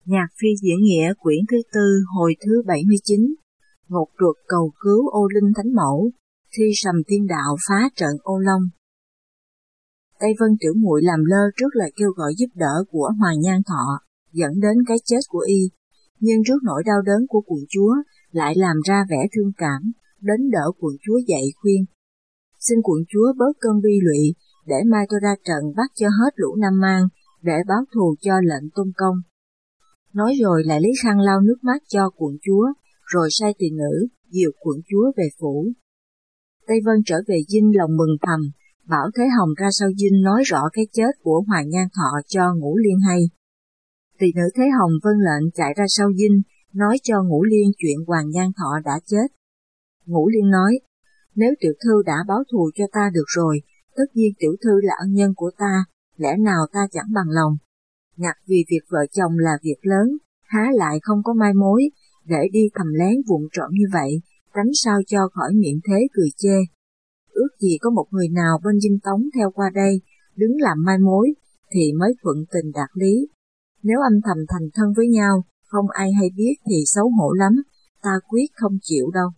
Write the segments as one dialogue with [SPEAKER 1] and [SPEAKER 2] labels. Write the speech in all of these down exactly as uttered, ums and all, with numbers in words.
[SPEAKER 1] Nhạc phi diễn nghĩa quyển thứ tư hồi thứ bảy mươi chín. Ngột ruột cầu cứu ô linh thánh mẫu, khi sầm thiên đạo phá trận ô long. Tây Vân Tiểu Muội làm lơ trước lời kêu gọi giúp đỡ của Hoàng Nhan Thọ, dẫn đến cái chết của y, nhưng trước nỗi đau đớn của quận chúa lại làm ra vẻ thương cảm, đến đỡ quận chúa dậy khuyên. Xin quận chúa bớt cơn bi lụy, để mai tôi ra trận bắt cho hết lũ Nam Mang, để báo thù cho lệnh Tôn Công. Nói rồi lại lấy khăn lau nước mắt cho quận chúa, rồi sai tỳ nữ dìu quận chúa về phủ. Tây Vân trở về dinh lòng mừng thầm, bảo Thế Hồng ra sau dinh nói rõ cái chết của Hoàng Nhan Thọ cho Ngũ Liên hay. Tỳ nữ Thế Hồng vâng lệnh chạy ra sau dinh, nói cho Ngũ Liên chuyện Hoàng Nhan Thọ đã chết. Ngũ Liên nói, nếu tiểu thư đã báo thù cho ta được rồi, tất nhiên tiểu thư là ân nhân của ta, lẽ nào ta chẳng bằng lòng. Ngặt vì việc vợ chồng là việc lớn, há lại không có mai mối, để đi thầm lén vụng trộm như vậy, tránh sao cho khỏi miệng thế cười chê. Ước gì có một người nào bên dinh tống theo qua đây, đứng làm mai mối, thì mới thuận tình đạt lý. Nếu âm thầm thành thân với nhau, không ai hay biết thì xấu hổ lắm, ta quyết không chịu đâu.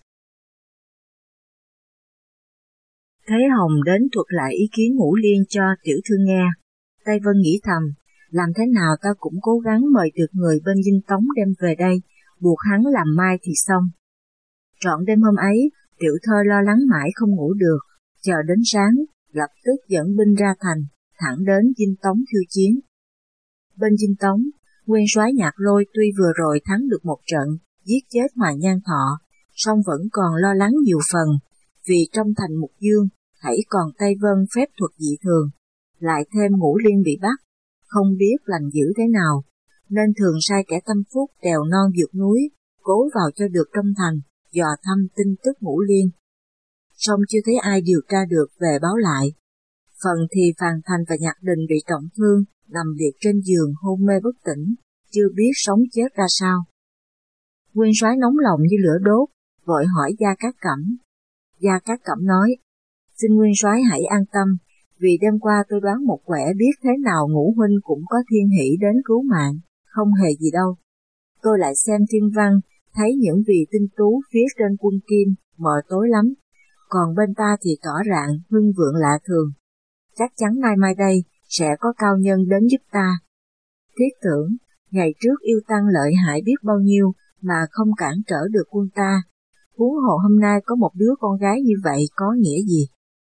[SPEAKER 1] Thế Hồng đến thuật lại ý kiến Ngũ Liên cho tiểu thư nghe. Tây Vân nghĩ thầm, làm thế nào ta cũng cố gắng mời được người bên dinh tống đem về đây, buộc hắn làm mai thì xong. Trọn đêm hôm ấy, tiểu thơ lo lắng mãi không ngủ được, chờ đến sáng, lập tức dẫn binh ra thành, thẳng đến dinh tống khiêu chiến. Bên dinh tống, nguyên soái Nhạc Lôi tuy vừa rồi thắng được một trận, giết chết Hoàng Nhan Thọ, song vẫn còn lo lắng nhiều phần, vì trong thành Mục Dương, hãy còn Tây Vân phép thuật dị thường, lại thêm Ngũ Liên bị bắt, không biết lành dữ thế nào, nên thường sai kẻ tâm phúc đèo non vượt núi, cố vào cho được trong thành, dò thăm tin tức Ngũ Liên. Song chưa thấy ai điều tra được về báo lại. Phần thì Phàn Thành và Nhạc Đình bị trọng thương, nằm liệt trên giường hôn mê bất tỉnh, chưa biết sống chết ra sao. Nguyên soái nóng lòng như lửa đốt, vội hỏi Gia Cát Cẩm. Gia Cát Cẩm nói, xin nguyên soái hãy an tâm, vì đêm qua tôi đoán một quẻ biết thế nào Ngũ huynh cũng có thiên hỷ đến cứu mạng, không hề gì đâu. Tôi lại xem thiên văn, thấy những vì tinh tú phía trên quân kim, mờ tối lắm, còn bên ta thì tỏ rạng, hưng vượng lạ thường. Chắc chắn nay mai đây, sẽ có cao nhân đến giúp ta. Thiết tưởng, ngày trước yêu tăng lợi hại biết bao nhiêu, mà không cản trở được quân ta. Huống hồ hôm nay có một đứa con gái như vậy có nghĩa gì?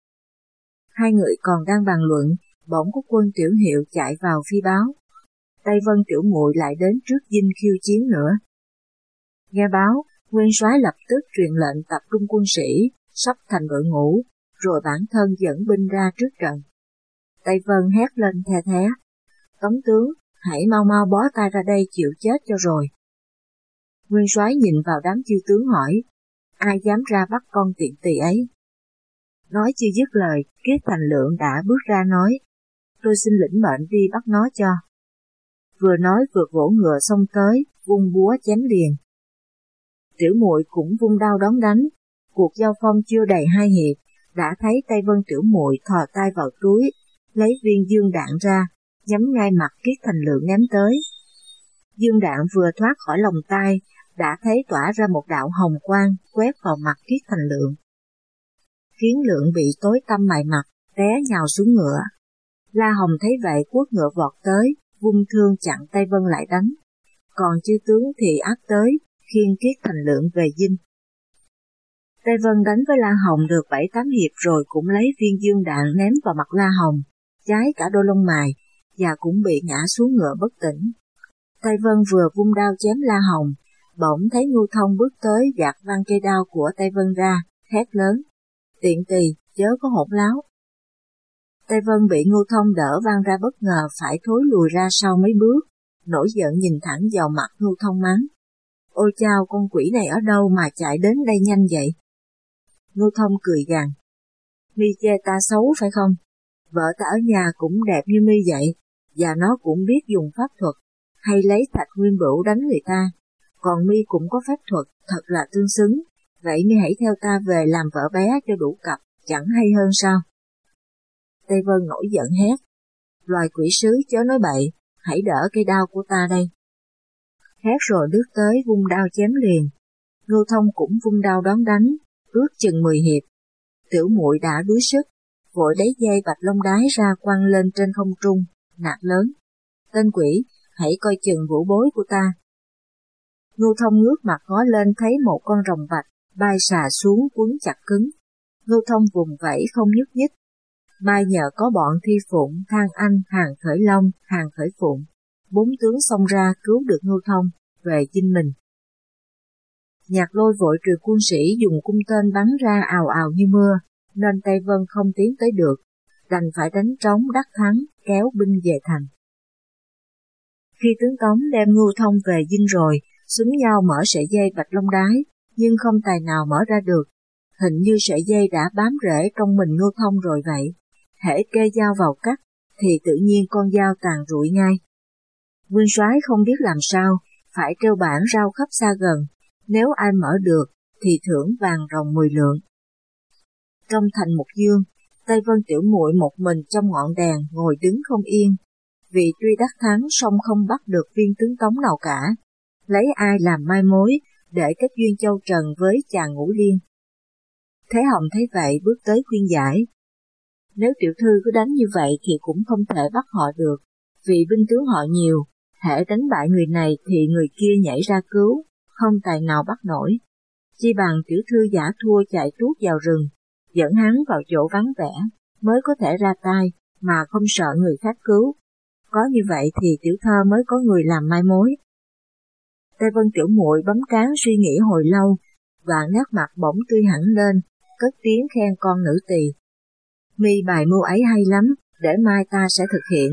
[SPEAKER 1] Hai người còn đang bàn luận, bỗng có quân Tiểu Hiệu chạy vào phi báo. Tây Vân Tiểu Muội lại đến trước dinh khiêu chiến nữa. Nghe báo, nguyên soái lập tức truyền lệnh tập trung quân sĩ, sắp thành đội ngũ, rồi bản thân dẫn binh ra trước trận. Tây Vân hét lên the thé, Tống tướng, hãy mau mau bó tay ra đây chịu chết cho rồi. Nguyên soái nhìn vào đám chư tướng hỏi, ai dám ra bắt con tiện tỳ ấy? Nói chưa dứt lời, Kiết Thành Lượng đã bước ra nói, tôi xin lĩnh mệnh đi bắt nó cho. Vừa nói vừa vỗ ngựa xông tới, vung búa chém liền. Tiểu Muội cũng vung đao đón đánh, cuộc giao phong chưa đầy hai hiệp, đã thấy Tây Vân Tiểu Muội thò tay vào túi, lấy viên dương đạn ra, nhắm ngay mặt Kiết Thành Lượng ném tới. Dương đạn vừa thoát khỏi lòng tay, đã thấy tỏa ra một đạo hồng quang quét vào mặt Kiết Thành Lượng, khiến Lượng bị tối tăm mày mặt, té nhào xuống ngựa. La Hồng thấy vậy quất ngựa vọt tới, vung thương chặn Tây Vân lại đánh, còn chư tướng thì áp tới, khiêng Kiết Thành Lượng về dinh. Tây Vân đánh với La Hồng được bảy tám hiệp rồi cũng lấy viên dương đạn ném vào mặt La Hồng, cháy cả đôi lông mày, và cũng bị ngã xuống ngựa bất tỉnh. Tây Vân vừa vung đao chém La Hồng, bỗng thấy Ngưu Thông bước tới gạt văng cây đao của Tây Vân ra, hét lớn, tiện tỳ, chớ có hỗn láo. Tây Vân bị Ngưu Thông đỡ văng ra bất ngờ phải thối lùi ra sau mấy bước, nổi giận nhìn thẳng vào mặt Ngưu Thông mắng, ôi chao, con quỷ này ở đâu mà chạy đến đây nhanh vậy? Ngưu Thông cười gằn, mi chê ta xấu phải không? Vợ ta ở nhà cũng đẹp như mi vậy, và nó cũng biết dùng pháp thuật, hay lấy thạch nguyên bửu đánh người ta, còn mi cũng có pháp thuật, thật là tương xứng, vậy mi hãy theo ta về làm vợ bé cho đủ cặp, chẳng hay hơn sao? Tây Vân nổi giận hét, loài quỷ sứ chớ nói bậy, hãy đỡ cây đao của ta đây. hét rồi lướt tới vung đao chém liền. Ngưu Thông cũng vung đao đón đánh, ước chừng mười hiệp. Tiểu muội đã đuối sức, vội lấy dây bạch long đái ra quăng lên trên không trung, nạt lớn: Tên quỷ, hãy coi chừng vũ bối của ta. Ngưu Thông ngước mặt ngó lên thấy một con rồng bạch bay xà xuống quấn chặt cứng. Ngưu Thông vùng vẫy không nhúc nhích. Mai nhờ có bọn Thi Phụng, Thang Anh, Hàng Khởi Long, Hàng Khởi Phụng, bốn tướng xông ra cứu được Ngưu Thông về dinh mình. Nhạc Lôi vội trừ quân sĩ dùng cung tên bắn ra ào ào như mưa, nên Tây Vân không tiến tới được, đành phải đánh trống đắc thắng, kéo binh về thành. Khi tướng Tống đem Ngưu Thông về dinh rồi, xúm nhau mở sợi dây bạch long đái, nhưng không tài nào mở ra được. Hình như sợi dây đã bám rễ trong mình Ngưu Thông rồi vậy. Hễ kê dao vào cắt, thì tự nhiên con dao tàn rụi ngay. Nguyên soái không biết làm sao, phải treo bảng rao khắp xa gần. Nếu ai mở được, thì thưởng vàng ròng mười lượng. Trong thành Mục Dương, Tây Vân tiểu muội một mình trong ngọn đèn ngồi đứng không yên. Vì tuy đắc thắng song không bắt được viên tướng Tống nào cả. Lấy ai làm mai mối, để kết duyên Châu Trần với chàng Ngũ Liên. Thế Hồng thấy vậy bước tới khuyên giải. Nếu tiểu thư cứ đánh như vậy thì cũng không thể bắt họ được, vì binh tướng họ nhiều, hễ đánh bại người này thì người kia nhảy ra cứu, không tài nào bắt nổi. Chi bằng tiểu thư giả thua chạy tuốt vào rừng, dẫn hắn vào chỗ vắng vẻ, mới có thể ra tay, mà không sợ người khác cứu. Có như vậy thì tiểu thơ mới có người làm mai mối. Tây Vân tiểu muội bấm cán suy nghĩ hồi lâu, đoạn nét mặt bỗng tươi hẳn lên, cất tiếng khen con nữ tỳ. Mi bài mưu ấy hay lắm, để mai ta sẽ thực hiện.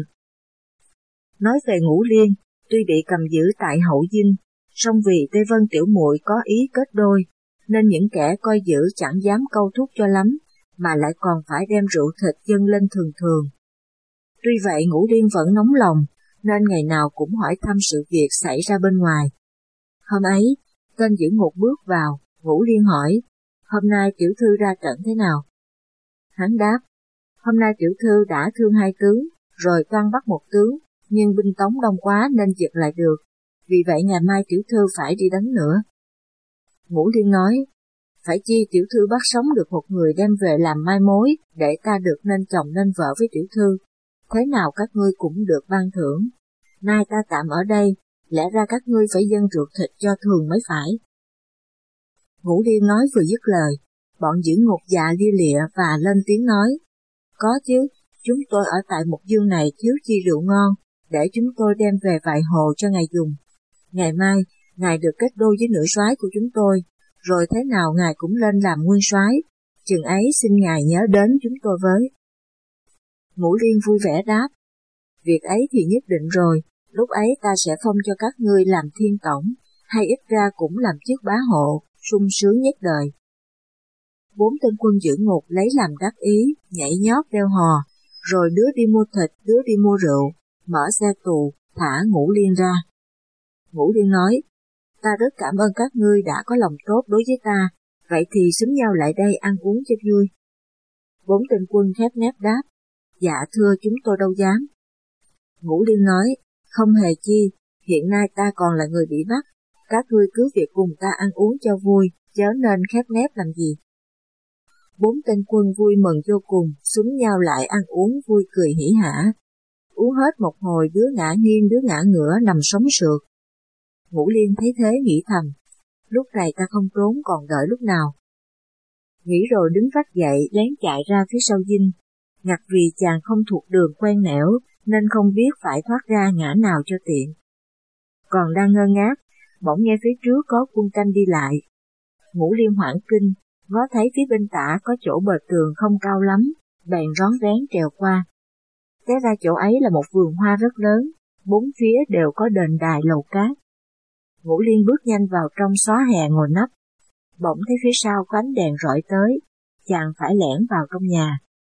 [SPEAKER 1] Nói về Ngũ Liên, tuy bị cầm giữ tại Hậu Dinh, song vì Tây Vân tiểu muội có ý kết đôi, nên những kẻ coi giữ chẳng dám câu thúc cho lắm, mà lại còn phải đem rượu thịt dâng lên thường thường. Tuy vậy Ngũ Liên vẫn nóng lòng, nên ngày nào cũng hỏi thăm sự việc xảy ra bên ngoài. Hôm ấy, tên giữ ngục bước vào, Ngũ Liên hỏi, hôm nay tiểu thư ra trận thế nào? Hắn đáp, hôm nay tiểu thư đã thương hai tướng, rồi toan bắt một tướng, nhưng binh Tống đông quá nên giật lại được, vì vậy ngày mai tiểu thư phải đi đánh nữa. Ngũ Liên nói, phải chi tiểu thư bắt sống được một người đem về làm mai mối, để ta được nên chồng nên vợ với tiểu thư, thế nào các ngươi cũng được ban thưởng. Nay ta tạm ở đây, lẽ ra các ngươi phải dâng rượu thịt cho thường mới phải. Ngũ Liên nói vừa dứt lời, bọn giữ ngục dạ lia lịa và lên tiếng nói, có chứ, chúng tôi ở tại Mục Dương này thiếu chi rượu ngon, để chúng tôi đem về vài hồ cho ngài dùng. Ngày mai, ngài được kết đôi với nữ soái của chúng tôi, rồi thế nào ngài cũng lên làm nguyên soái, chừng ấy xin ngài nhớ đến chúng tôi với. Ngũ Liên vui vẻ đáp, việc ấy thì nhất định rồi, lúc ấy ta sẽ phong cho các ngươi làm thiên tổng, hay ít ra cũng làm chức bá hộ, sung sướng nhất đời. Bốn tên quân giữ ngục lấy làm đắc ý, nhảy nhót đeo hò, rồi đứa đi mua thịt, đứa đi mua rượu, mở xe tù, thả Ngũ Liên ra. Ngũ Liên nói, ta rất cảm ơn các ngươi đã có lòng tốt đối với ta, vậy thì xúm nhau lại đây ăn uống cho vui. Bốn tên quân khép nép đáp, dạ thưa chúng tôi đâu dám. Ngũ Liên nói, không hề chi, hiện nay ta còn là người bị bắt, các ngươi cứ việc cùng ta ăn uống cho vui, chớ nên khép nép làm gì. Bốn tên quân vui mừng vô cùng, xúm nhau lại ăn uống vui cười hỉ hả. Uống hết một hồi đứa ngã nghiêng đứa ngã ngửa nằm sống sượt. Ngũ Liên thấy thế nghĩ thầm, lúc này ta không trốn còn đợi lúc nào. Nghĩ rồi đứng vắt dậy lén chạy ra phía sau dinh, ngặt vì chàng không thuộc đường quen nẻo nên không biết phải thoát ra ngã nào cho tiện. Còn đang ngơ ngác, bỗng nghe phía trước có quân canh đi lại. Ngũ Liên hoảng kinh, ngó thấy phía bên tả có chỗ bờ tường không cao lắm, bèn rón rén trèo qua. Té ra chỗ ấy là một vườn hoa rất lớn, bốn phía đều có đền đài lầu cát. Ngũ Liên bước nhanh vào trong xó hè ngồi nấp. Bỗng thấy phía sau có ánh đèn rọi tới, chàng phải lẻn vào trong nhà.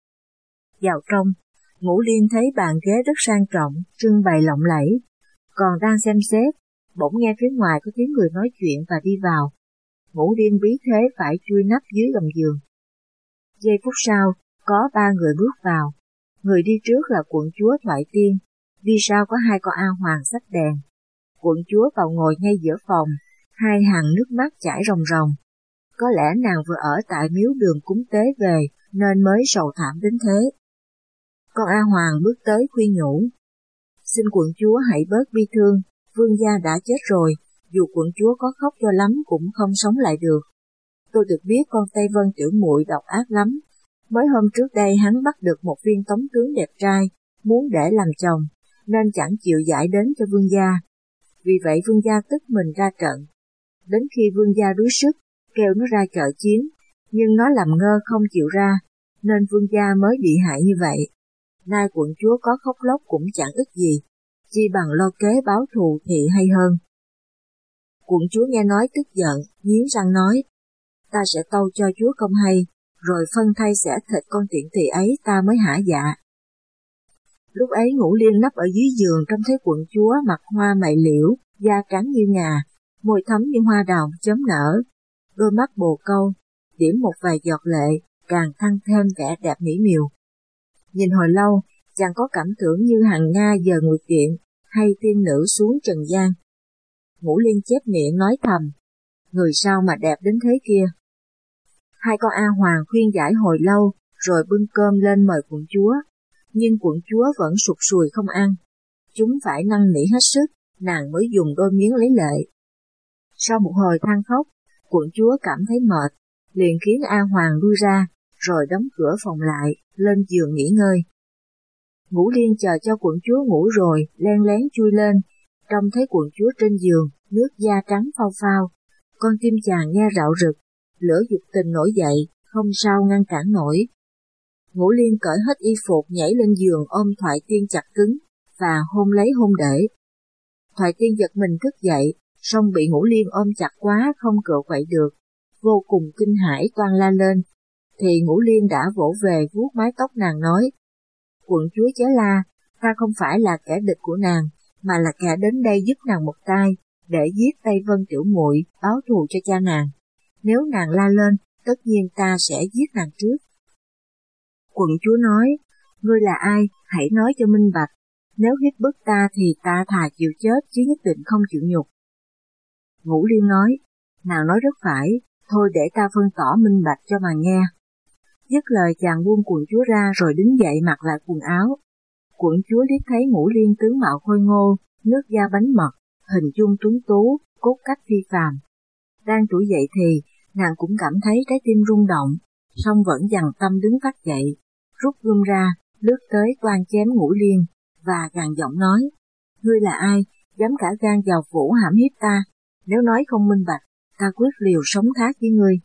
[SPEAKER 1] Vào trong, Ngũ Liên thấy bàn ghế rất sang trọng, trưng bày lộng lẫy. Còn đang xem xét, bỗng nghe phía ngoài có tiếng người nói chuyện và đi vào. Ngũ Liên bí thế phải chui nấp dưới gầm giường. Giây phút sau, có ba người bước vào. Người đi trước là quận chúa Thoại Tiên, đi sau có hai con A Hoàng xách đèn. Quận chúa vào ngồi ngay giữa phòng, hai hàng nước mắt chảy ròng ròng. Có lẽ nàng vừa ở tại miếu đường cúng tế về, nên mới sầu thảm đến thế. Con A Hoàng bước tới khuyên nhủ. Xin quận chúa hãy bớt bi thương, vương gia đã chết rồi, dù quận chúa có khóc cho lắm cũng không sống lại được. Tôi được biết con Tây Vân tiểu muội độc ác lắm. Mới hôm trước đây hắn bắt được một viên tống tướng đẹp trai, muốn để làm chồng, nên chẳng chịu giải đến cho vương gia. Vì vậy vương gia tức mình ra trận. Đến khi vương gia đuối sức, kêu nó ra trợ chiến, nhưng nó làm ngơ không chịu ra, nên vương gia mới bị hại như vậy. Nay quận chúa có khóc lóc cũng chẳng ích gì, chi bằng lo kế báo thù thì hay hơn. Quận chúa nghe nói tức giận, nghiến răng nói, ta sẽ tâu cho chúa công hay, rồi phân thay xẻ thịt con tiện tỳ ấy ta mới hả dạ. Lúc ấy Ngũ Liên nấp ở dưới giường trông thấy quận chúa mặt hoa mày liễu, da trắng như ngà, môi thấm như hoa đào chớm nở, đôi mắt bồ câu, điểm một vài giọt lệ, càng tăng thêm vẻ đẹp mỹ miều. Nhìn hồi lâu, chàng có cảm tưởng như hằng Nga giờ nguyệt điện, hay tiên nữ xuống trần gian. Ngũ Liên chép miệng nói thầm, người sao mà đẹp đến thế kia. Hai con A Hoàng khuyên giải hồi lâu, rồi bưng cơm lên mời quận chúa, nhưng quận chúa vẫn sụt sùi không ăn. Chúng phải năn nỉ hết sức, nàng mới dùng đôi miếng lấy lệ. Sau một hồi than khóc, quận chúa cảm thấy mệt, liền khiến A Hoàng lui ra, rồi đóng cửa phòng lại, lên giường nghỉ ngơi. Ngũ Liên chờ cho quận chúa ngủ rồi, len lén chui lên, trông thấy quận chúa trên giường, nước da trắng phao phao, con tim chàng nghe rạo rực, lửa dục tình nổi dậy, không sao ngăn cản nổi. Ngũ Liên cởi hết y phục nhảy lên giường ôm Thoại Tiên chặt cứng, và hôn lấy hôn để. Thoại Tiên giật mình thức dậy, song bị Ngũ Liên ôm chặt quá không cựa quậy được, vô cùng kinh hãi toan la lên, thì Ngũ Liên đã vỗ về vuốt mái tóc nàng nói, quận chúa chớ la, ta không phải là kẻ địch của nàng, mà là kẻ đến đây giúp nàng một tay, để giết Tây Vân tiểu muội báo thù cho cha nàng. Nếu nàng la lên, tất nhiên ta sẽ giết nàng trước. Quận chúa nói, ngươi là ai, hãy nói cho minh bạch, nếu hiếp bức ta thì ta thà chịu chết chứ nhất định không chịu nhục. Ngũ Liên nói, nàng nói rất phải, thôi để ta phân tỏ minh bạch cho mà nghe. Dứt lời chàng buông quận chúa ra rồi đứng dậy mặc lại quần áo. Quận chúa liếc thấy Ngũ Liên tướng mạo khôi ngô, nước da bánh mật, hình dung tuấn tú, cốt cách phi phàm. Đang trỗi dậy thì, nàng cũng cảm thấy trái tim rung động, song vẫn dằn tâm đứng phát dậy, rút gươm ra, lướt tới toan chém Ngũ Liên, và gằn giọng nói, ngươi là ai, dám cả gan vào phủ hãm hiếp ta, nếu nói không minh bạch, ta quyết liều sống thác với ngươi.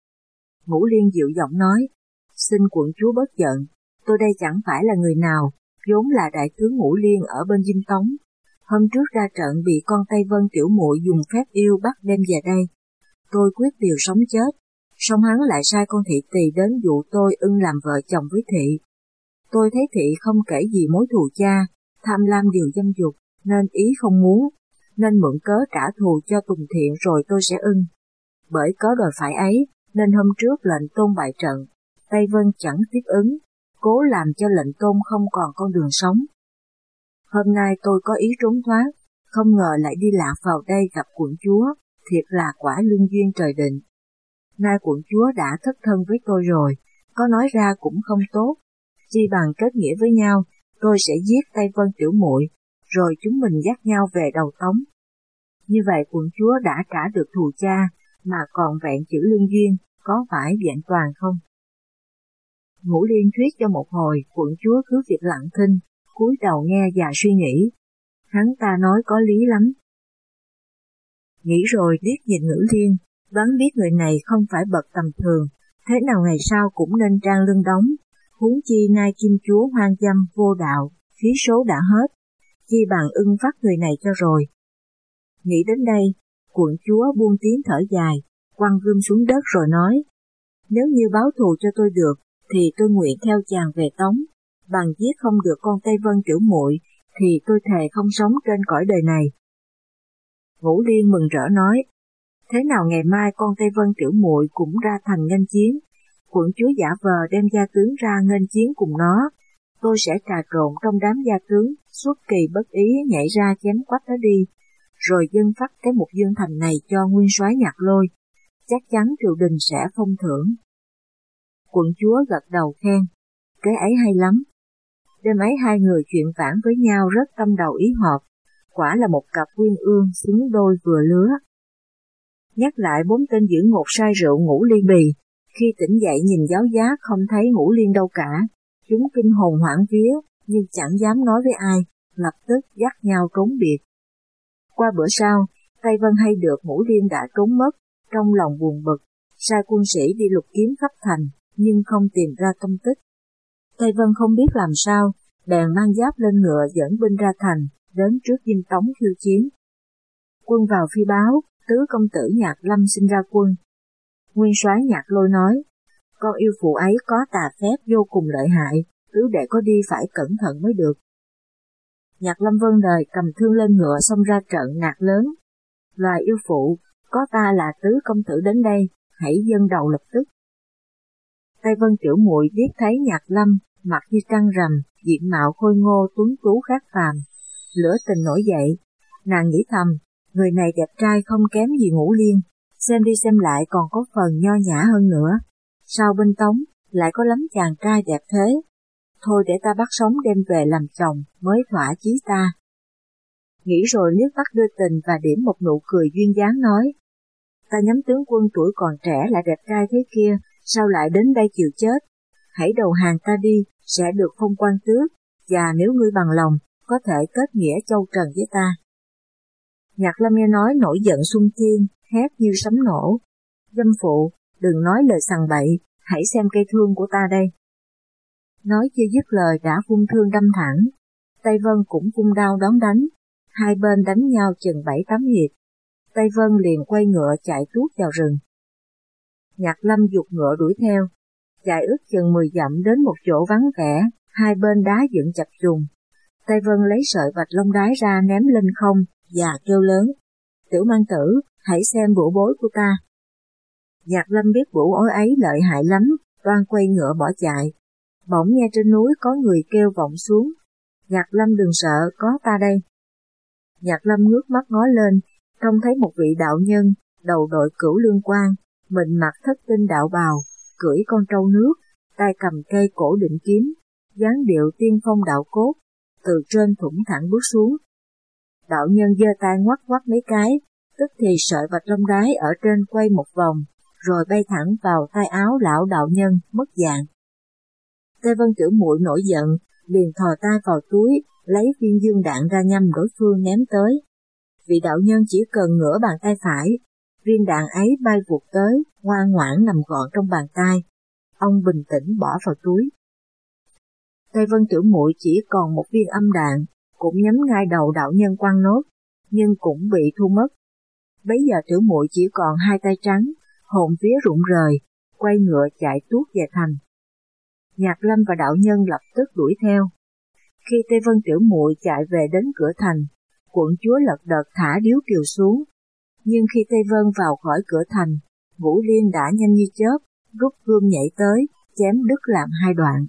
[SPEAKER 1] Ngũ Liên dịu giọng nói, xin quận chúa bớt giận, tôi đây chẳng phải là người nào, vốn là đại tướng Ngũ Liên ở bên Dinh Tống. Hôm trước ra trận bị con Tây Vân tiểu muội dùng phép yêu bắt đem về đây. Tôi quyết liều sống chết, song hắn lại sai con thị tỳ đến dụ tôi ưng làm vợ chồng với thị. Tôi thấy thị không kể gì mối thù cha, tham lam điều dâm dục, nên ý không muốn, nên mượn cớ trả thù cho Tùng Thiện rồi tôi sẽ ưng. Bởi cớ đòi phải ấy, nên hôm trước lệnh tôn bại trận, Tây Vân chẳng tiếp ứng, cố làm cho lệnh tôn không còn con đường sống. Hôm nay tôi có ý trốn thoát, không ngờ lại đi lạc vào đây gặp quận chúa, thiệt là quả lương duyên trời định. Nay quận chúa đã thất thân với tôi rồi, có nói ra cũng không tốt, chi bằng kết nghĩa với nhau, tôi sẽ giết Tây Vân tiểu muội, rồi chúng mình dắt nhau về đầu Tống. Như vậy quận chúa đã trả được thù cha, mà còn vẹn chữ lương duyên, có phải vẹn toàn không? Ngũ Liên thuyết cho một hồi, quận chúa cứ việc lặng thinh, cúi đầu nghe và suy nghĩ. Hắn ta nói có lý lắm. Nghĩ rồi liếc nhìn Ngũ Liên, đoán biết người này không phải bậc tầm thường, thế nào ngày sau cũng nên trang lưng đóng, huống chi nay kim chúa hoang dâm vô đạo, khí số đã hết, chi bằng ưng phát người này cho rồi. Nghĩ đến đây, quận chúa buông tiếng thở dài, quăng gươm xuống đất rồi nói, nếu như báo thù cho tôi được, thì tôi nguyện theo chàng về Tống, bằng giết không được con Tây Vân tiểu muội, thì tôi thề không sống trên cõi đời này. Ngũ Liên mừng rỡ nói, thế nào ngày mai con Tây Vân tiểu muội cũng ra thành nghênh chiến, quận chúa giả vờ đem gia tướng ra nghênh chiến cùng nó, tôi sẽ trà trộn trong đám gia tướng, suốt kỳ bất ý nhảy ra chém quách nó đi, rồi dâng phát cái mục dương thành này cho nguyên soái Nhạc Lôi, chắc chắn triều đình sẽ phong thưởng. Quận chúa gật đầu khen, cái ấy hay lắm. Đêm ấy hai người chuyện vãn với nhau rất tâm đầu ý hợp, quả là một cặp uyên ương xứng đôi vừa lứa. Nhắc lại bốn tên giữ ngột say rượu Ngũ Ly Bì, khi tỉnh dậy nhìn giáo giác không thấy Ngũ Liên đâu cả, chúng kinh hồn hoảng vía, nhưng chẳng dám nói với ai, lập tức dắt nhau trốn biệt. Qua bữa sau, Tây Vân hay được Ngũ Liên đã trốn mất, trong lòng buồn bực, sai quân sĩ đi lục kiếm khắp thành, nhưng không tìm ra tung tích. Tây Vân không biết làm sao, bèn mang giáp lên ngựa dẫn binh ra thành, đến trước Dinh Tống khiêu chiến. Quân vào phi báo, tứ công tử Nhạc Lâm xin ra quân. Nguyên soái Nhạc Lôi nói, con yêu phụ ấy có tà phép vô cùng lợi hại, tứ đệ có đi phải cẩn thận mới được. Nhạc Lâm vâng lời cầm thương lên ngựa xông ra trận nạt lớn. Loài yêu phụ, có ta là tứ công tử đến đây, hãy dâng đầu lập tức. Tây Vân tiểu muội biết thấy Nhạc Lâm, mặt như trăng rằm, diện mạo khôi ngô tuấn tú khác phàm. Lửa tình nổi dậy, nàng nghĩ thầm, người này đẹp trai không kém gì Ngũ Liên, xem đi xem lại còn có phần nho nhã hơn nữa. Sau bên Tống, lại có lắm chàng trai đẹp thế. Thôi để ta bắt sống đem về làm chồng, mới thỏa chí ta. Nghĩ rồi liếc mắt đưa tình và điểm một nụ cười duyên dáng nói, ta nhắm tướng quân tuổi còn trẻ lại đẹp trai thế kia, sao lại đến đây chịu chết? Hãy đầu hàng ta đi, sẽ được phong quan tước, và nếu ngươi bằng lòng, có thể kết nghĩa châu trần với ta. Nhạc Lâm nghe nói nổi giận xung thiên, hét như sấm nổ. Dâm phụ, đừng nói lời sằng bậy, hãy xem cây thương của ta đây. Nói chưa dứt lời đã vung thương đâm thẳng. Tây Vân cũng vung đao đón đánh, hai bên đánh nhau chừng bảy tám hiệp. Tây Vân liền quay ngựa chạy tuốt vào rừng. Nhạc Lâm giục ngựa đuổi theo, chạy ước chừng mười dặm đến một chỗ vắng vẻ, hai bên đá dựng chập trùng. Tây Vân lấy sợi bạch long đái ra ném lên không và kêu lớn, tiểu mang tử, hãy xem bủa bối của ta. Nhạc Lâm biết bủa bối ấy lợi hại lắm, toan quay ngựa bỏ chạy. Bỗng nghe trên núi có người kêu vọng xuống, Nhạc Lâm đừng sợ, có ta đây. Nhạc Lâm ngước mắt ngó lên, trông thấy một vị đạo nhân, đầu đội cửu lương quan, mình mặc thất tinh đạo bào, cưỡi con trâu nước, tay cầm cây cổ định kiếm, dáng điệu tiên phong đạo cốt, từ trên thủng thẳng bước xuống. Đạo nhân giơ tay ngoắc ngoắc mấy cái, tức thì sợi bạch long đái ở trên quay một vòng, rồi bay thẳng vào tay áo lão đạo nhân, mất dạng. Tây Vân tiểu muội nổi giận, liền thò tay vào túi, lấy viên dương đạn ra nhằm đối phương ném tới. Vị đạo nhân chỉ cần ngửa bàn tay phải, viên đạn ấy bay vụt tới, ngoan ngoãn nằm gọn trong bàn tay. Ông bình tĩnh bỏ vào túi. Tây Vân tiểu muội chỉ còn một viên âm đạn, cũng nhắm ngay đầu đạo nhân quăng nốt, nhưng cũng bị thu mất. Bấy giờ tiểu muội chỉ còn hai tay trắng, hồn vía rụng rời, quay ngựa chạy tuốt về thành. Nhạc Lâm và đạo nhân lập tức đuổi theo. Khi Tây Vân tiểu muội chạy về đến cửa thành, quận chúa lật đật thả điếu kiều xuống. Nhưng khi Tây Vân vào khỏi cửa thành, Ngũ Liên đã nhanh như chớp, rút gươm nhảy tới, chém đứt làm hai đoạn.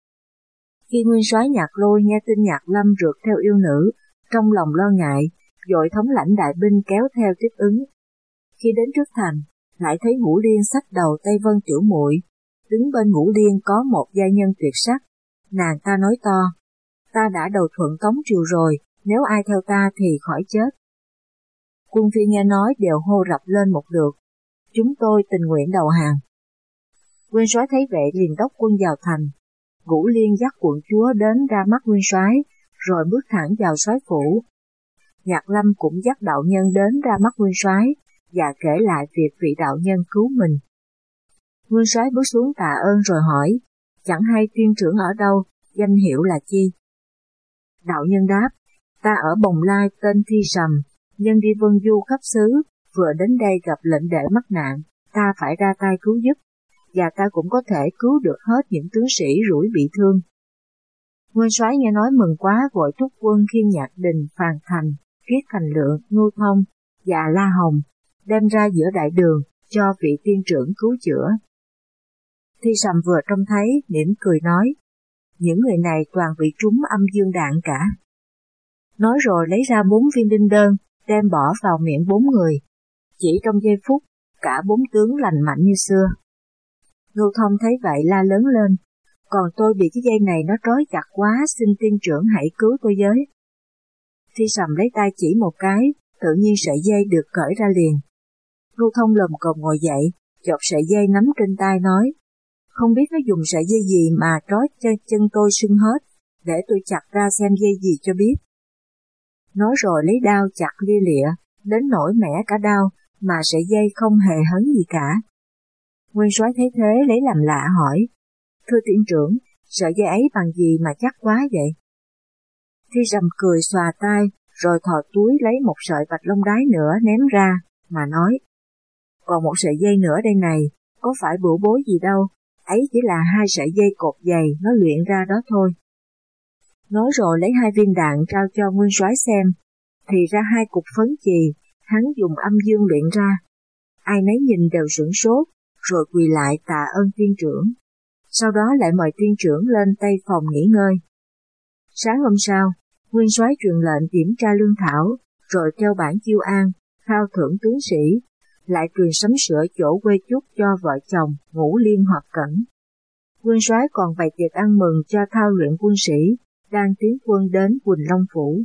[SPEAKER 1] Khi nguyên soái Nhạc Lôi nghe tin Nhạc Lâm rượt theo yêu nữ, trong lòng lo ngại, vội thống lãnh đại binh kéo theo tiếp ứng. Khi đến trước thành, lại thấy Ngũ Liên xách đầu Tây Vân tiểu muội. Đứng bên Ngũ Liên có một giai nhân tuyệt sắc, nàng ta nói to, ta đã đầu thuận Tống triều rồi, nếu ai theo ta thì khỏi chết. Quân phi nghe nói đều hô rập lên một lượt, chúng tôi tình nguyện đầu hàng. Nguyên soái thấy vậy liền đốc quân vào thành. Ngũ Liên dắt quận chúa đến ra mắt nguyên soái, rồi bước thẳng vào soái phủ. Nhạc Lâm cũng dắt đạo nhân đến ra mắt nguyên soái và kể lại việc vị đạo nhân cứu mình. Nguyên soái bước xuống tạ ơn rồi hỏi, chẳng hay tiên trưởng ở đâu, danh hiệu là chi? Đạo nhân đáp, ta ở Bồng Lai tên Thi Sầm, nhân đi vân du khắp xứ, vừa đến đây gặp lệnh đệ mắc nạn, ta phải ra tay cứu giúp, và ta cũng có thể cứu được hết những tướng sĩ rủi bị thương. Nguyên soái nghe nói mừng quá, vội thúc quân khiêng Nhạc Đình, Phàn Thành, Kiết Thành Lượng, Ngưu Thông và La Hồng, đem ra giữa đại đường, cho vị tiên trưởng cứu chữa. Thi Sầm vừa trông thấy, mỉm cười nói, những người này toàn bị trúng âm dương đạn cả. Nói rồi lấy ra bốn viên đinh đơn, đem bỏ vào miệng bốn người. Chỉ trong giây phút, cả bốn tướng lành mạnh như xưa. Ngưu Thông thấy vậy la lớn lên, còn tôi bị cái dây này nó trói chặt quá, xin tiên trưởng hãy cứu tôi với. Thi Sầm lấy tay chỉ một cái, tự nhiên sợi dây được cởi ra liền. Ngưu Thông lồm cồm ngồi dậy, chộp sợi dây nắm trên tay nói, không biết nó dùng sợi dây gì mà trói cho chân tôi sưng hết, để tôi chặt ra xem dây gì cho biết. Nói rồi lấy đao chặt lia lịa, đến nỗi mẻ cả đao, mà sợi dây không hề hấn gì cả. Nguyên Soái thấy thế lấy làm lạ hỏi, thưa tiên trưởng, sợi dây ấy bằng gì mà chắc quá vậy? Thi Sầm cười xòa tay, rồi thò túi lấy một sợi bạch long đái nữa ném ra, mà nói, còn một sợi dây nữa đây này, có phải bửu bối gì đâu, ấy chỉ là hai sợi dây cột dày nó luyện ra đó thôi. Nói rồi lấy hai viên đạn trao cho Nguyên Soái xem, thì ra hai cục phấn chì, hắn dùng âm dương luyện ra. Ai nấy nhìn đều sửng sốt, rồi quỳ lại tạ ơn tiên trưởng. Sau đó lại mời tiên trưởng lên tây phòng nghỉ ngơi. Sáng hôm sau, Nguyên Soái truyền lệnh kiểm tra lương thảo, rồi treo bản chiêu an, khao thưởng tướng sĩ, lại truyền sắm sửa chỗ quê chúc cho vợ chồng Ngũ Liên Hợp Cẩn. Nguyên Soái còn bày tiệc ăn mừng cho thao luyện quân sĩ, đang tiến quân đến Quỳnh Long Phủ.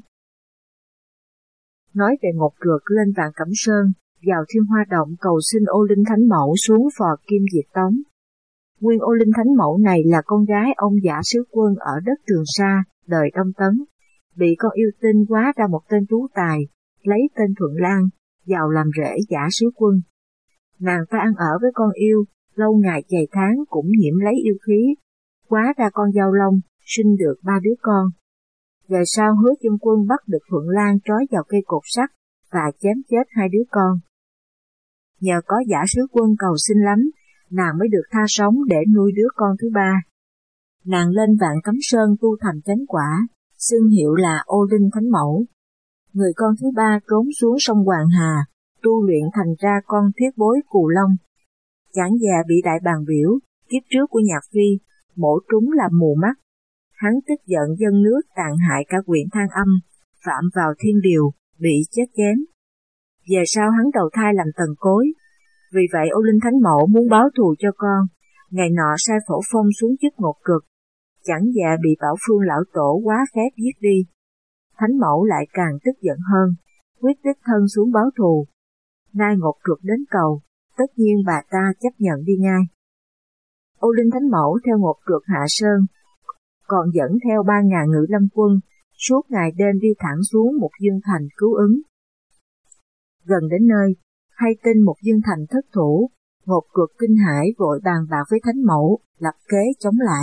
[SPEAKER 1] Nói về Ngột Trượt lên Vạn Cẩm Sơn, vào Thiên Hoa Động cầu xin Ô Linh Thánh Mẫu xuống phò Kim Diệt Tống. Nguyên Ô Linh Thánh Mẫu này là con gái ông Giả Sứ Quân ở đất Trường Sa, đời Đông Tấn, bị con yêu tinh quá ra một tên tú tài, lấy tên Thuận Lan, vào làm rể Giả Sứ Quân. Nàng ta ăn ở với con yêu, lâu ngày chày tháng cũng nhiễm lấy yêu khí, quá ra con dao long, sinh được ba đứa con. Về sau Hứa Chân Quân bắt được Thuận Lan trói vào cây cột sắt và chém chết hai đứa con. Nhờ có Giả Sứ Quân cầu xin lắm, nàng mới được tha sống để nuôi đứa con thứ ba. Nàng lên Vạn Cẩm Sơn tu thành chánh quả, xưng hiệu là Ô Linh Thánh Mẫu. Người con thứ ba trốn xuống sông Hoàng Hà, tu luyện thành ra con thiết bối Cù Long. Chẳng già bị đại bàng biểu, kiếp trước của Nhạc Phi, mổ trúng làm mù mắt. Hắn tức giận dân nước tàn hại cả huyện Thang Âm, phạm vào thiên điều, bị chết chém. Về sau hắn đầu thai làm tần cối, vì vậy Ô Linh Thánh Mẫu muốn báo thù cho con, ngày nọ sai Phổ Phong xuống chức Ngột Trượt, chẳng già bị Bảo Phương lão tổ quá phép giết đi. Thánh Mẫu lại càng tức giận hơn, quyết đích thân xuống báo thù. Nay Ngột Trượt đến cầu, tất nhiên bà ta chấp nhận đi ngay. Ô Linh Thánh Mẫu theo Ngột Trượt hạ sơn, còn dẫn theo ba ngàn ngự lâm quân, suốt ngày đêm đi thẳng xuống một Dương Thành cứu ứng. Gần đến nơi, hay tin một Dương Thành thất thủ, Ngột Trượt kinh hãi vội bàn bạc với Thánh Mẫu, lập kế chống lại.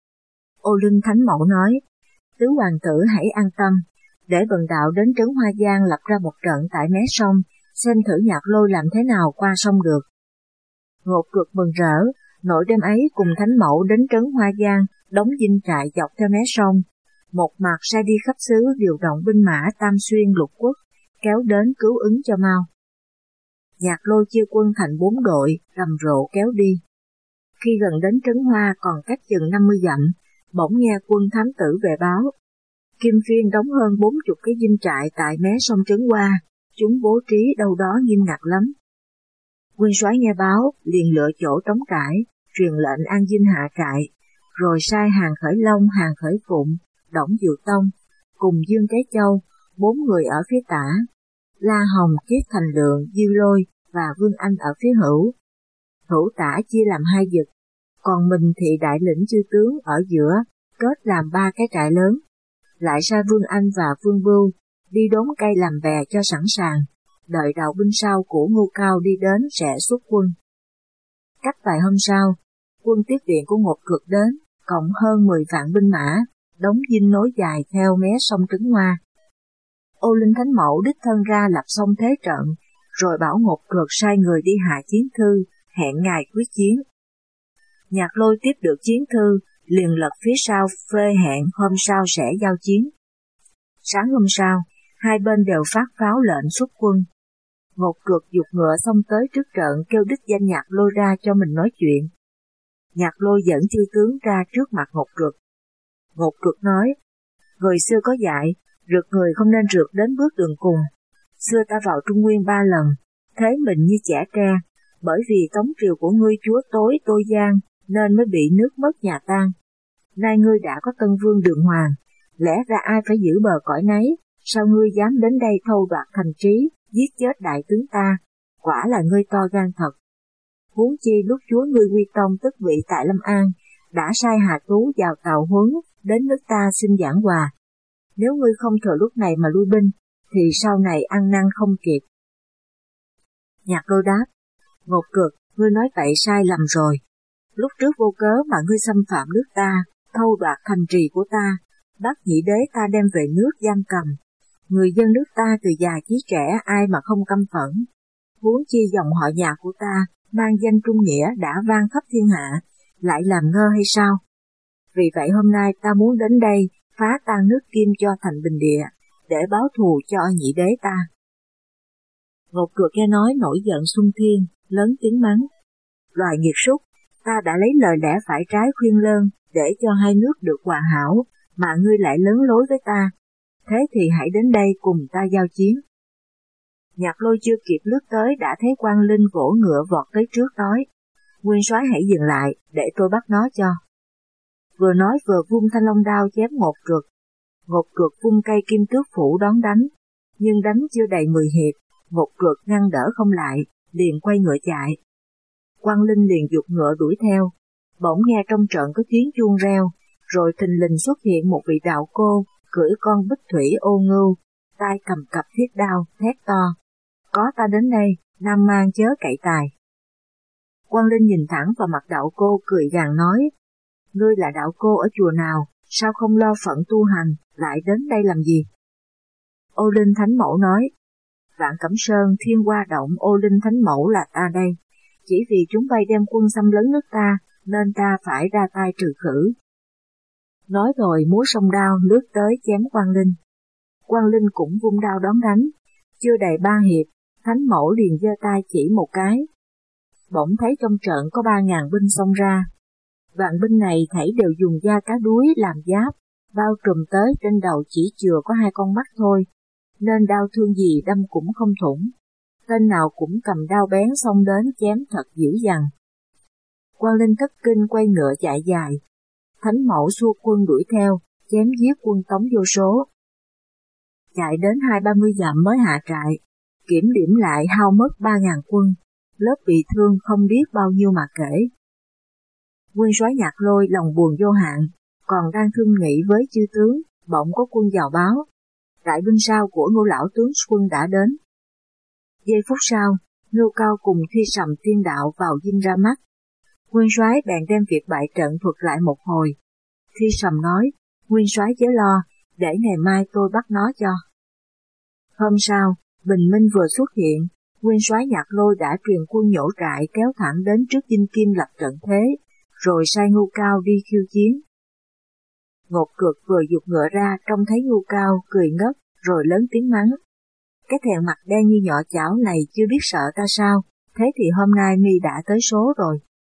[SPEAKER 1] Ô Linh Thánh Mẫu nói, tứ hoàng tử hãy an tâm, để bần đạo đến trấn Hoa Giang lập ra một trận tại mé sông, xem thử Nhạc Lôi làm thế nào qua sông được. Ngột Trượt mừng rỡ, nội đêm ấy cùng Thánh Mẫu đến trấn Hoa Giang, đóng dinh trại dọc theo mé sông, một mặt sai đi khắp xứ điều động binh mã Tam Xuyên lục quốc, kéo đến cứu ứng cho mau. Nhạc Lôi chia quân thành bốn đội, rầm rộ kéo đi. Khi gần đến trấn Hoa còn cách chừng năm mươi dặm, bỗng nghe quân thám tử về báo. Kim Phiên đóng hơn bốn chục cái dinh trại tại mé sông Trấn Hoa, chúng bố trí đâu đó nghiêm ngặt lắm. Nguyên Soái nghe báo, liền lựa chỗ trống trải, truyền lệnh an dinh hạ trại, rồi sai Hàng Khởi Long, Hàng Khởi Phụng, Đổng Diệu Tông, cùng Dương Cái Châu, bốn người ở phía tả, La Hồng, Kiết Thành Lượng, Diêu Lôi và Vương Anh ở phía hữu. Hữu tả chia làm hai vực, còn mình thì đại lĩnh chư tướng ở giữa, kết làm ba cái trại lớn. Lại sai Vương Anh và Vương Bưu đi đốn cây làm bè cho sẵn sàng, đợi đạo binh sau của Ngô Cao đi đến sẽ xuất quân. Cách vài hôm sau, quân tiếp viện của Ngột Trượt đến, cộng hơn mười vạn binh mã, đóng dinh nối dài theo mé sông Trấn Hoa. Ô Linh Thánh Mẫu đích thân ra lập xong thế trận, rồi bảo Ngột Trượt sai người đi hạ chiến thư, hẹn ngày quyết chiến. Nhạc Lôi tiếp được chiến thư, liền lật phía sau phê hẹn hôm sau sẽ giao chiến. Sáng hôm sau, hai bên đều phát pháo lệnh xuất quân. Ngột Trượt giục ngựa xông tới trước trận kêu đích danh Nhạc Lôi ra cho mình nói chuyện. Nhạc Lôi dẫn chư tướng ra trước mặt Ngột Trượt. Ngột Trượt nói, người xưa có dạy, rượt người không nên rượt đến bước đường cùng. xưa ta vào Trung Nguyên ba lần, thế mình như chẻ tre, bởi vì tống triều của ngươi chúa tối tôi gian, nên mới bị nước mất nhà tan. Nay ngươi đã có tân vương đường hoàng, lẽ ra ai phải giữ bờ cõi nấy, sao ngươi dám đến đây thâu đoạt thành trí, giết chết đại tướng ta, quả là ngươi to gan thật. Huống chi lúc chúa ngươi Quy Tông tức vị tại Lâm An, đã sai Hà Tú vào tàu huấn, đến nước ta xin giảng hòa. Nếu ngươi không thừa lúc này mà lui binh, thì sau này ăn năn không kịp. Nhạc Lôi đáp, Ngột Cực, ngươi nói vậy sai lầm rồi. Lúc trước vô cớ mà ngươi xâm phạm nước ta, thâu đoạt thành trì của ta, bắt nhị đế ta đem về nước giam cầm. Người dân nước ta từ già chí trẻ ai mà không căm phẫn. Huống chi dòng họ nhà của ta, mang danh trung nghĩa đã vang khắp thiên hạ, lại làm ngơ hay sao? Vì vậy hôm nay ta muốn đến đây, phá tan nước Kim cho thành bình địa, để báo thù cho nhị đế ta. Ngột Cực nghe nói nổi giận xung thiên, lớn tiếng mắng. Loài nghiệt súc, ta đã lấy lời lẽ phải trái khuyên lơn, để cho hai nước được hòa hảo, mà ngươi lại lớn lối với ta. Thế thì hãy đến đây cùng ta giao chiến. Nhạc Lôi chưa kịp lướt tới đã thấy Quang Linh vỗ ngựa vọt tới trước nói, Nguyên soái hãy dừng lại, để tôi bắt nó cho. Vừa nói vừa vung thanh long đao chém Ngột Cực. Ngột Cực vung cây kim tước phủ đón đánh, nhưng đánh chưa đầy mười hiệp, Ngột Cực ngăn đỡ không lại, liền quay ngựa chạy. Quang Linh liền giục ngựa đuổi theo, bỗng nghe trong trận có tiếng chuông reo, rồi thình lình xuất hiện một vị đạo cô, cưỡi con bích thủy ô ngưu, tay cầm cặp thiết đao, thét to. Có ta đến đây, nam mang chớ cậy tài. Quang Linh nhìn thẳng vào mặt đạo cô cười gằn nói, ngươi là đạo cô ở chùa nào, sao không lo phận tu hành, lại đến đây làm gì? Ô Linh Thánh Mẫu nói, Vạn Cẩm Sơn Thiên Hoa Động Ô Linh Thánh Mẫu là ta đây, chỉ vì chúng bay đem quân xâm lấn nước ta, nên ta phải ra tay trừ khử. Nói rồi múa song đao lướt tới chém Quang Linh. Quang Linh cũng vung đao đón đánh, chưa đầy ba hiệp, Thánh Mẫu liền giơ tay chỉ một cái. Bỗng thấy trong trận có ba ngàn binh xông ra. Vạn binh này thảy đều dùng da cá đuối làm giáp, bao trùm tới trên đầu chỉ chừa có hai con mắt thôi, nên đao thương gì đâm cũng không thủng. Tên nào cũng cầm đao bén xông đến chém thật dữ dằn. Quang Linh thất kinh quay ngựa chạy dài. Thánh Mẫu xua quân đuổi theo, chém giết quân Tống vô số. Chạy đến hai ba mươi dặm mới hạ trại, kiểm điểm lại hao mất ba ngàn quân, lớp bị thương không biết bao nhiêu mà kể. Nguyên soái Nhạc Lôi lòng buồn vô hạn, còn đang thương nghị với chư tướng, bỗng có quân vào báo. Đại binh sao của Ngô lão tướng quân đã đến. Giây phút sau, Ngô Cao cùng Thi Sầm Tiên Đạo vào dinh ra mắt. Nguyên soái bèn đem việc bại trận thuật lại một hồi. Thi Sầm nói, Nguyên soái chớ lo, để ngày mai tôi bắt nó cho. Hôm sau, bình minh vừa xuất hiện, Nguyên soái Nhạc Lôi đã truyền quân nhổ trại kéo thẳng đến trước dinh Kim lập trận thế, rồi sai Ngô Cao đi khiêu chiến. Ngột Cực vừa giục ngựa ra trông thấy Ngô Cao cười ngất, rồi lớn tiếng mắng. Cái thẹn mặt đen như nhọ chảo này chưa biết sợ ta sao, thế thì hôm nay mi đã tới số rồi.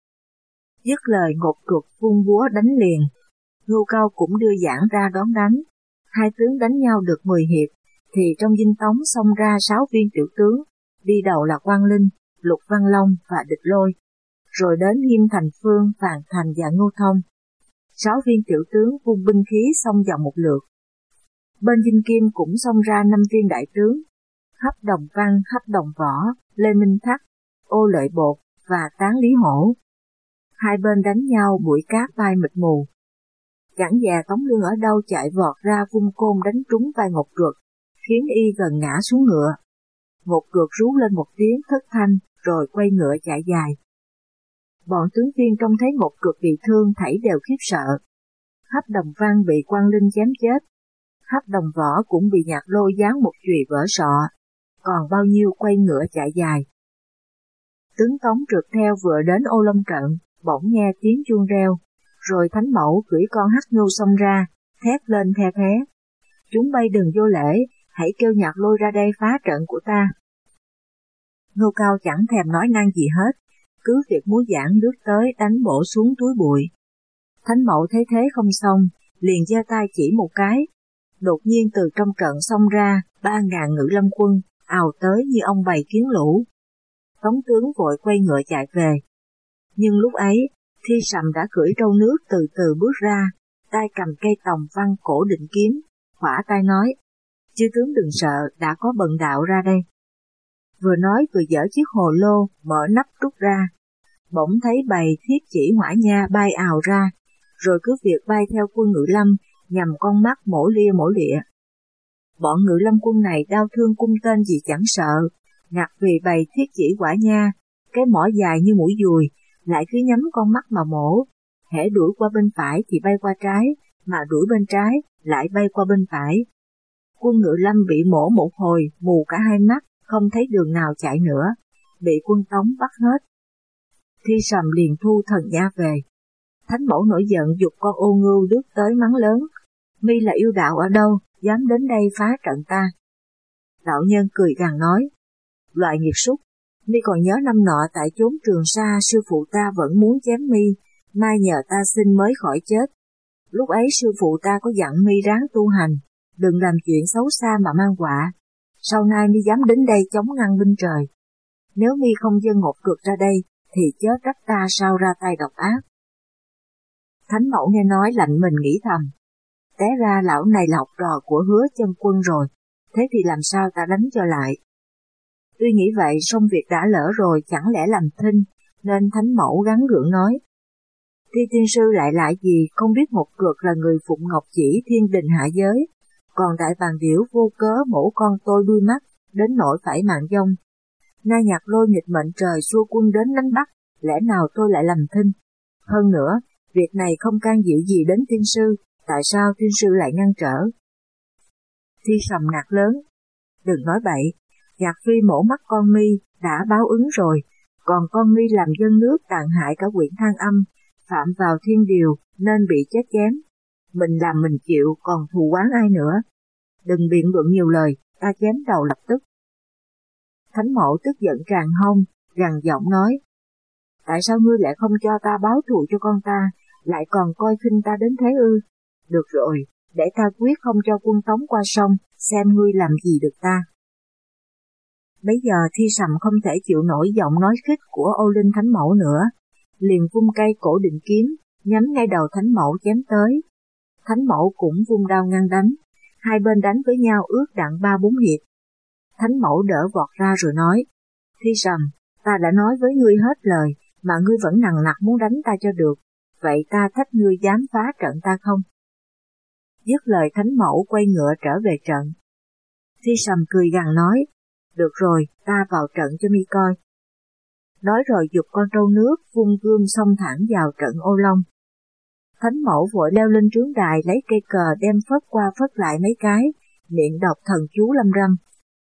[SPEAKER 1] Dứt lời Ngột Cực vung búa đánh liền, Ngô Cao cũng đưa giảng ra đón đánh. Hai tướng đánh nhau được mười hiệp, thì trong dinh Tống xông ra sáu viên tiểu tướng, đi đầu là Quang Linh, Lục Văn Long và Địch Lôi, rồi đến Nghiêm Thành Phương, Phàn Thành và Ngô Thông. Sáu viên tiểu tướng vung binh khí xông vào một lượt. Bên dinh Kim cũng xông ra năm viên đại tướng, Hấp Đồng Văn, Hấp Đồng Võ, Lê Minh Thắc, Ô Lợi Bột và Tán Lý Hổ. Hai bên đánh nhau bụi cát bay mịt mù. Chẳng dè Tống Lương ở đâu chạy vọt ra vung côn đánh trúng vai Ngột Cực, khiến y gần ngã xuống ngựa. Ngột Cực rú lên một tiếng thất thanh, rồi quay ngựa chạy dài. Bọn tướng viên trông thấy Ngột Cực bị thương thảy đều khiếp sợ. Hấp Đồng Văn bị Quang Linh chém chết. Hấp Đồng Võ cũng bị Nhạc Lôi giáng một chùy vỡ sọ, còn bao nhiêu quay ngựa chạy dài. Tướng Tống trượt theo vừa đến Ô Long trận, bỗng nghe tiếng chuông reo, rồi Thánh Mẫu cưỡi con hắc ngưu xông ra, thét lên the thé. Chúng bay đừng vô lễ, hãy kêu Nhạc Lôi ra đây phá trận của ta. Ngô Cao chẳng thèm nói năng gì hết, cứ việc múa giảng lướt tới đánh bổ xuống túi bụi. Thánh Mẫu thấy thế không xong, liền giơ tay chỉ một cái. Đột nhiên từ trong trận xông ra ba ngàn ngự lâm quân, ào tới như ông bầy kiến lũ. Tống tướng vội quay ngựa chạy về. Nhưng lúc ấy, Thi Sầm đã cưỡi trâu nước từ từ bước ra, tay cầm cây tòng văn cổ định kiếm, khỏa tay nói, chư tướng đừng sợ, đã có bần đạo ra đây. Vừa nói vừa dở chiếc hồ lô, mở nắp rút ra, bỗng thấy bầy thiết chỉ hỏa nha bay ào ra, rồi cứ việc bay theo quân Ngự Lâm, nhằm con mắt mổ lia mổ lịa. Bọn Ngự Lâm quân này đau thương cung tên gì chẳng sợ, ngặt vì bầy thiết chỉ hỏa nha, cái mỏ dài như mũi dùi, lại cứ nhắm con mắt mà mổ, hễ đuổi qua bên phải thì bay qua trái, mà đuổi bên trái lại bay qua bên phải. Quân Ngự Lâm bị mổ một hồi, mù cả hai mắt, không thấy đường nào chạy nữa, bị quân Tống bắt hết. Thi Sầm liền thu thần nha về. Thánh mẫu nổi giận giục con ô ngưu lướt tới mắng lớn, mi là yêu đạo ở đâu, dám đến đây phá trận ta. Đạo nhân cười gằn nói, loại nghiệt súc, mi còn nhớ năm nọ tại chốn Trường Sa sư phụ ta vẫn muốn chém mi, mai nhờ ta xin mới khỏi chết. Lúc ấy sư phụ ta có dặn mi ráng tu hành, đừng làm chuyện xấu xa mà mang họa. Sau nay mi dám đến đây chống ngăn binh trời. Nếu mi không dâng một cược ra đây, thì chớ trách ta sao ra tay độc ác. Thánh mẫu nghe nói lạnh mình nghĩ thầm, té ra lão này là học trò của Hứa Chân Quân rồi, thế thì làm sao ta đánh cho lại. Tuy nghĩ vậy song việc đã lỡ rồi chẳng lẽ làm thinh, nên thánh mẫu gắng gượng nói. Thi tiên sư lại lại gì không biết một cược là người phụng ngọc chỉ thiên đình hạ giới, còn đại bàng điểu vô cớ mổ con tôi đuôi mắt, đến nỗi phải mạng vong. Nay nhạc lôi nghịch mệnh trời xua quân đến đánh bắt, lẽ nào tôi lại làm thinh? Hơn nữa, việc này không can dự gì đến tiên sư, tại sao tiên sư lại ngăn trở? Thi Sầm nạt lớn, đừng nói bậy, nhạc phi mổ mắt con mi đã báo ứng rồi, còn con mi làm dân nước tàn hại cả huyện Thang Âm, phạm vào thiên điều nên bị chết chém. Mình làm mình chịu, còn thù oán ai nữa? Đừng biện luận nhiều lời, ta chém đầu lập tức. Thánh mẫu tức giận tràn hông, gằn giọng nói, tại sao ngươi lại không cho ta báo thù cho con ta, lại còn coi khinh ta đến thế ư? Được rồi, để ta quyết không cho quân Tống qua sông, xem ngươi làm gì được ta. Bấy giờ Thi Sầm không thể chịu nổi giọng nói khích của Ô Linh Thánh Mẫu nữa, liền vung cây cổ định kiếm, nhắm ngay đầu Thánh Mẫu chém tới. Thánh Mẫu cũng vung đao ngăn đánh, hai bên đánh với nhau ước đặng ba bốn hiệp. Thánh Mẫu đỡ vọt ra rồi nói, Thi Sầm, ta đã nói với ngươi hết lời, mà ngươi vẫn nằng nặc muốn đánh ta cho được, vậy ta thách ngươi dám phá trận ta không? Dứt lời Thánh Mẫu quay ngựa trở về trận. Thi Sầm cười gằn nói, được rồi, ta vào trận cho mi coi. Nói rồi giục con trâu nước vung gươm xông thẳng vào trận Ô Long. Thánh Mẫu vội leo lên trướng đài lấy cây cờ đem phất qua phất lại mấy cái, miệng đọc thần chú lâm râm.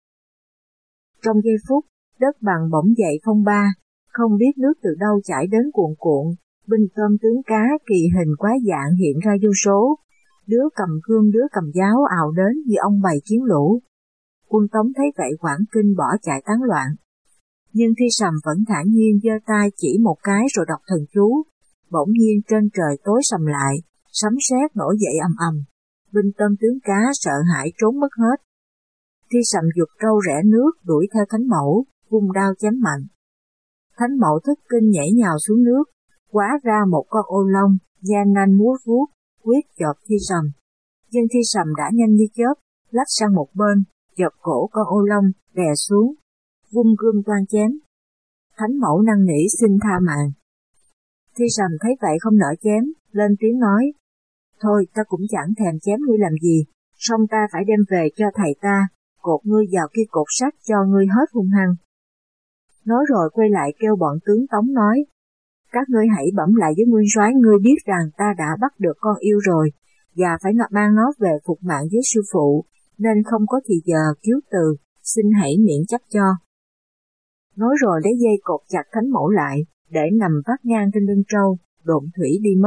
[SPEAKER 1] Trong giây phút, đất bằng bỗng dậy phong ba, không biết nước từ đâu chảy đến cuộn cuộn, binh tôm tướng cá kỳ hình quái dạng hiện ra vô số, đứa cầm gươm đứa cầm giáo ào đến như ông bầy chiến lũ. Quân Tống thấy vậy hoảng kinh bỏ chạy tán loạn. Nhưng Thi Sầm vẫn thản nhiên giơ tay chỉ một cái rồi đọc thần chú, bỗng nhiên trên trời tối sầm lại, sấm sét nổi dậy ầm ầm, binh tôm tướng cá sợ hãi trốn mất hết. Thi Sầm giục trâu rẽ nước đuổi theo Thánh Mẫu, vung đao chém mạnh. Thánh Mẫu thất kinh nhảy nhào xuống nước, hóa ra một con ô long, da nanh múa vuốt, quyết chộp Thi Sầm. Nhưng Thi Sầm đã nhanh như chớp, lách sang một bên, chộp cổ con ô long, đè xuống, vung gươm toan chém. Thánh Mẫu năn nỉ xin tha mạng. Thi Sầm thấy vậy không nỡ chém, lên tiếng nói, thôi ta cũng chẳng thèm chém ngươi làm gì, song ta phải đem về cho thầy ta, cột ngươi vào kia cột sắt cho ngươi hết hung hăng. Nói rồi quay lại kêu bọn tướng Tống nói, các ngươi hãy bẩm lại với nguyên soái ngươi biết rằng ta đã bắt được con yêu rồi, và phải mang nó về phục mạng với sư phụ, nên không có thì giờ cứu từ, xin hãy miễn chấp cho. Nói rồi lấy dây cột chặt Thánh Mẫu lại, để nằm vắt ngang trên lưng trâu, độn thủy đi mất.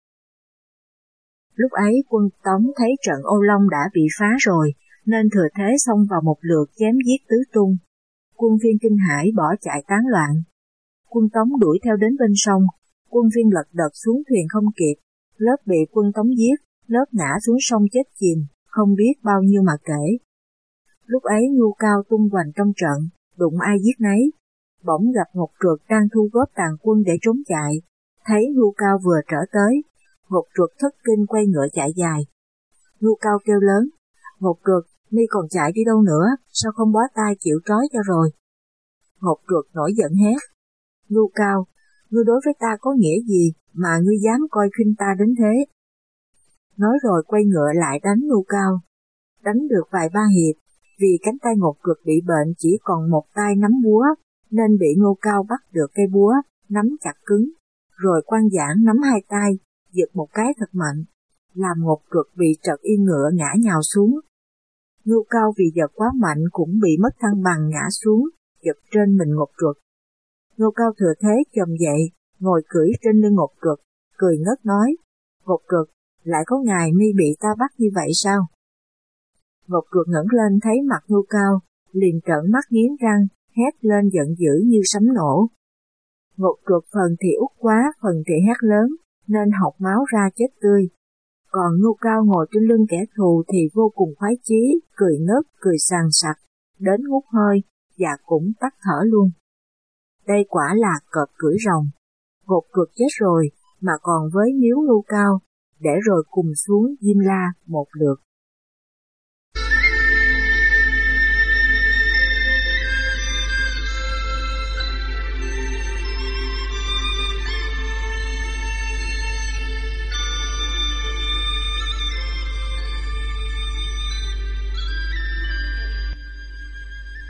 [SPEAKER 1] Lúc ấy quân Tống thấy trận Ô Long đã bị phá rồi, nên thừa thế xông vào một lượt chém giết tứ tung. Quân viên kinh hãi bỏ chạy tán loạn. Quân Tống đuổi theo đến bên sông, quân viên lật đật xuống thuyền không kịp, lớp bị quân Tống giết, lớp ngã xuống sông chết chìm, không biết bao nhiêu mà kể. Lúc ấy Ngưu Cao tung hoành trong trận, đụng ai giết nấy. Bỗng gặp Ngột Trượt đang thu góp tàn quân để trốn chạy. Thấy Ngưu Cao vừa trở tới, Ngột Trượt thất kinh quay ngựa chạy dài. Ngưu Cao kêu lớn, Ngột Trượt, mi còn chạy đi đâu nữa, sao không bó tay chịu trói cho rồi? Ngột Trượt nổi giận hét, Ngưu Cao, ngươi đối với ta có nghĩa gì mà ngươi dám coi khinh ta đến thế? Nói rồi quay ngựa lại đánh Ngưu Cao. Đánh được vài ba hiệp, vì cánh tay Ngột Trượt bị bệnh chỉ còn một tay nắm búa, nên bị Ngưu Cao bắt được cây búa, nắm chặt cứng, rồi Quan Giảng nắm hai tay, giật một cái thật mạnh, làm Ngột Trượt bị trật yên ngựa ngã nhào xuống. Ngưu Cao vì giật quá mạnh cũng bị mất thăng bằng ngã xuống, giật trên mình Ngột Trượt. Ngưu Cao thừa thế chồm dậy, ngồi cưỡi trên lưng Ngột Trượt, cười ngất nói, Ngột Trượt, lại có ngày mi bị ta bắt như vậy sao? Ngột Trượt ngẩng lên thấy mặt Ngưu Cao, liền trợn mắt nghiến răng, hét lên giận dữ như sấm nổ. Ngột Trượt phần thì út quá, phần thì hét lớn, nên học máu ra chết tươi. Còn Ngưu Cao ngồi trên lưng kẻ thù thì vô cùng khoái chí, cười ngất, cười sằng sặc, đến ngút hơi, và cũng tắt thở luôn. Đây quả là cọp cưỡi rồng. Ngột Trượt chết rồi, mà còn với miếu Ngưu Cao, để rồi cùng xuống Diêm La một lượt.